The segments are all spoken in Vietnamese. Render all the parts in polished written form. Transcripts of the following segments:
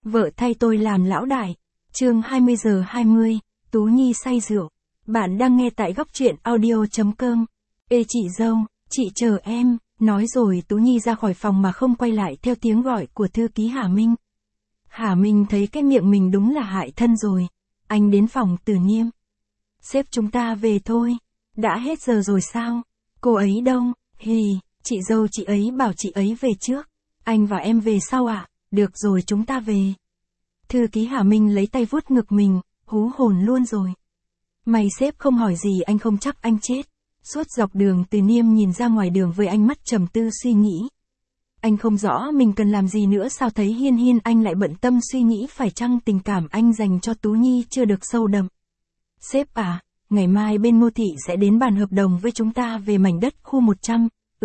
Vợ thay tôi làm lão đại. Chương 20 giờ 20, Tú Nhi say rượu. Bạn đang nghe tại góc truyện audio.com. Ê chị dâu, chị chờ em, nói rồi Tú Nhi ra khỏi phòng mà không quay lại theo tiếng gọi của thư ký Hà Minh. Hà Minh thấy cái miệng mình đúng là hại thân rồi. Anh đến phòng Từ Niêm. Sếp chúng ta về thôi. Đã hết giờ rồi sao? Cô ấy đâu? Hì, chị dâu chị ấy bảo chị ấy về trước. Anh và em về sau ạ? Được rồi chúng ta về. Thư ký Hà Minh lấy tay vuốt ngực mình, hú hồn luôn rồi. May sếp không hỏi gì anh không chắc anh chết. Suốt dọc đường Từ Niêm nhìn ra ngoài đường với ánh mắt trầm tư suy nghĩ. Anh không rõ mình cần làm gì nữa sao thấy Hiên Hiên anh lại bận tâm suy nghĩ phải chăng tình cảm anh dành cho Tú Nhi chưa được sâu đậm. Sếp à, ngày mai bên Ngô Thị sẽ đến bàn hợp đồng với chúng ta về mảnh đất khu 100.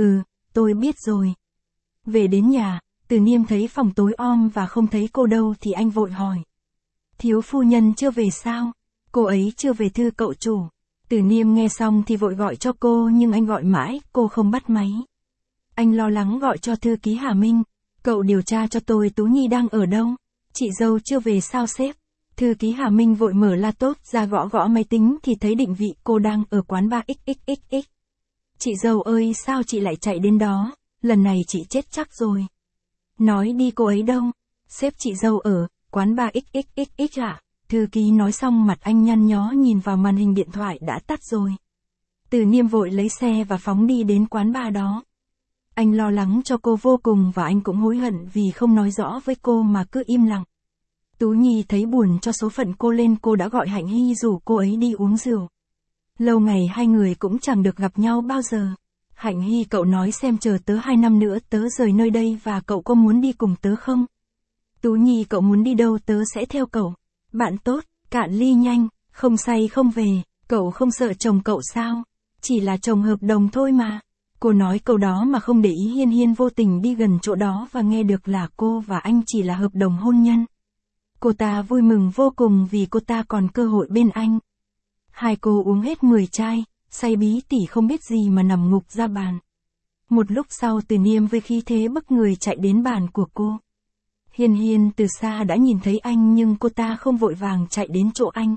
Tôi biết rồi. Về đến nhà, Từ Niêm thấy phòng tối om và không thấy cô đâu thì anh vội hỏi. Thiếu phu nhân chưa về sao? Cô ấy chưa về thưa cậu chủ. Từ Niêm nghe xong thì vội gọi cho cô nhưng anh gọi mãi, cô không bắt máy. Anh lo lắng gọi cho thư ký Hà Minh. Cậu điều tra cho tôi Tú Nhi đang ở đâu? Chị dâu chưa về sao sếp? Thư ký Hà Minh vội mở laptop ra gõ gõ máy tính thì thấy định vị cô đang ở quán bar XXXX. Chị dâu ơi sao chị lại chạy đến đó? Lần này chị chết chắc rồi. Nói đi cô ấy đâu? Sếp chị dâu ở quán bar XXXX ạ. Thư ký nói xong mặt anh nhăn nhó nhìn vào màn hình điện thoại đã tắt rồi. Từ Niêm vội lấy xe và phóng đi đến quán bar đó. Anh lo lắng cho cô vô cùng và anh cũng hối hận vì không nói rõ với cô mà cứ im lặng. Tú Nhi thấy buồn cho số phận cô lên cô đã gọi Hạnh Hy rủ cô ấy đi uống rượu. Lâu ngày hai người cũng chẳng được gặp nhau bao giờ. Hạnh Hy cậu nói xem chờ tớ 2 năm nữa tớ rời nơi đây và cậu có muốn đi cùng tớ không? Tú Nhi cậu muốn đi đâu tớ sẽ theo cậu. Bạn tốt, cạn ly nhanh, không say không về, cậu không sợ chồng cậu sao? Chỉ là chồng hợp đồng thôi mà. Cô nói câu đó mà không để ý Hiên Hiên vô tình đi gần chỗ đó và nghe được là cô và anh chỉ là hợp đồng hôn nhân. Cô ta vui mừng vô cùng vì cô ta còn cơ hội bên anh. Hai cô uống hết 10 chai, say bí tỉ không biết gì mà nằm ngục ra bàn. Một lúc sau Từ Niêm với khí thế bức người chạy đến bàn của cô. Hiên Hiên từ xa đã nhìn thấy anh nhưng cô ta không vội vàng chạy đến chỗ anh.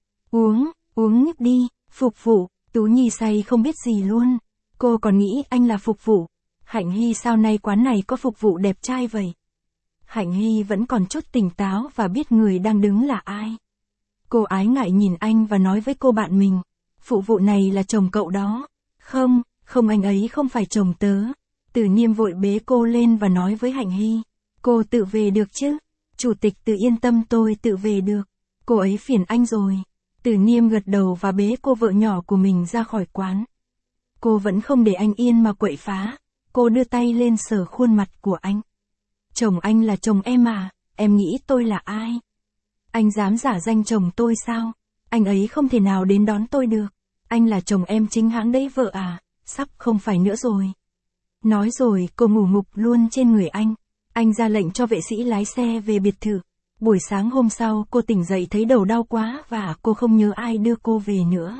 Uống nhấp đi, phục vụ. Tú Nhi say không biết gì luôn. Cô còn nghĩ anh là phục vụ. Hạnh Hy sao nay quán này có phục vụ đẹp trai vậy? Hạnh Hy vẫn còn chút tỉnh táo và biết người đang đứng là ai. Cô ái ngại nhìn anh và nói với cô bạn mình. Phục vụ này là chồng cậu đó. Không anh ấy không phải chồng tớ. Từ Niêm vội bế cô lên và nói với Hạnh Hy. Cô tự về được chứ? Chủ tịch tự yên tâm tôi tự về được. Cô ấy phiền anh rồi. Từ Niêm gật đầu và bế cô vợ nhỏ của mình ra khỏi quán. Cô vẫn không để anh yên mà quậy phá. Cô đưa tay lên sờ khuôn mặt của anh. Chồng anh là chồng em à? Em nghĩ tôi là ai? Anh dám giả danh chồng tôi sao? Anh ấy không thể nào đến đón tôi được. Anh là chồng em chính hãng đấy vợ à? Sắp không phải nữa rồi. Nói rồi cô ngủ ngục luôn trên người anh. Anh ra lệnh cho vệ sĩ lái xe về biệt thự. Buổi sáng hôm sau cô tỉnh dậy thấy đầu đau quá và cô không nhớ ai đưa cô về nữa.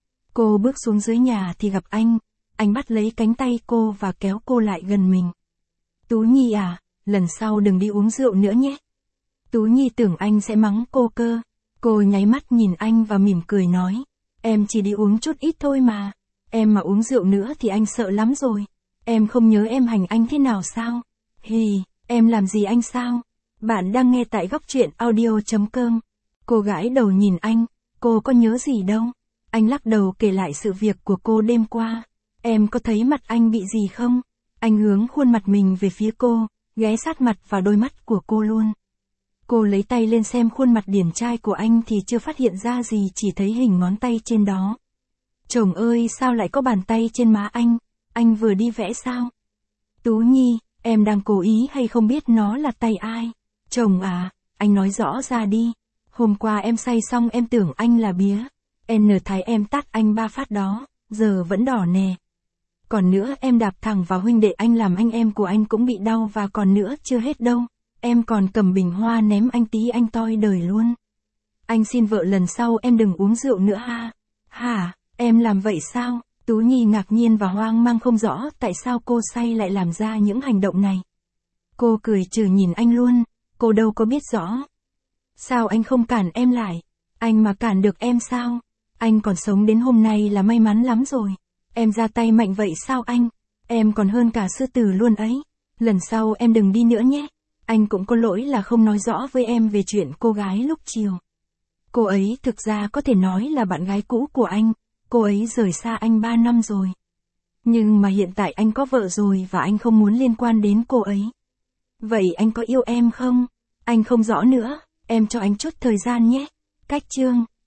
Cô bước xuống dưới nhà thì gặp anh bắt lấy cánh tay cô và kéo cô lại gần mình. Tú Nhi à, lần sau đừng đi uống rượu nữa nhé. Tú Nhi tưởng anh sẽ mắng cô cơ. Cô nháy mắt nhìn anh và mỉm cười nói. Em chỉ đi uống chút ít thôi mà. Em mà uống rượu nữa thì anh sợ lắm rồi. Em không nhớ em hành anh thế nào sao? Hì, em làm gì anh sao? Bạn đang nghe tại góc truyện audio.com. Cô gãi đầu nhìn anh. Cô có nhớ gì đâu. Anh lắc đầu kể lại sự việc của cô đêm qua. Em có thấy mặt anh bị gì không? Anh hướng khuôn mặt mình về phía cô, ghé sát mặt vào đôi mắt của cô luôn. Cô lấy tay lên xem khuôn mặt điển trai của anh thì chưa phát hiện ra gì, chỉ thấy hình ngón tay trên đó. Chồng ơi sao lại có bàn tay trên má anh vừa đi vẽ sao? Tú Nhi, em đang cố ý hay không biết nó là tay ai? Chồng à, anh nói rõ ra đi. Hôm qua em say xong em tưởng anh là bía. Thái em tát anh 3 phát đó, giờ vẫn đỏ nè. Còn nữa em đạp thẳng vào huynh đệ anh làm anh em của anh cũng bị đau và còn nữa chưa hết đâu. Em còn cầm bình hoa ném anh tí anh toi đời luôn. Anh xin vợ lần sau em đừng uống rượu nữa ha. Hả, em làm vậy sao? Tú Nhi ngạc nhiên và hoang mang không rõ tại sao cô say lại làm ra những hành động này. Cô cười trừ nhìn anh luôn. cô đâu có biết rõ. Sao anh không cản em lại? Anh mà cản được em sao? Anh còn sống đến hôm nay là may mắn lắm rồi. Em ra tay mạnh vậy sao anh? Em còn hơn cả sư tử luôn ấy. Lần sau em đừng đi nữa nhé. Anh cũng có lỗi là không nói rõ với em về chuyện cô gái lúc chiều. Cô ấy thực ra có thể nói là bạn gái cũ của anh. Cô ấy rời xa anh 3 năm rồi. Nhưng mà hiện tại anh có vợ rồi và anh không muốn liên quan đến cô ấy. Vậy anh có yêu em không? Anh không rõ nữa. Em cho anh chút thời gian nhé. Cách chương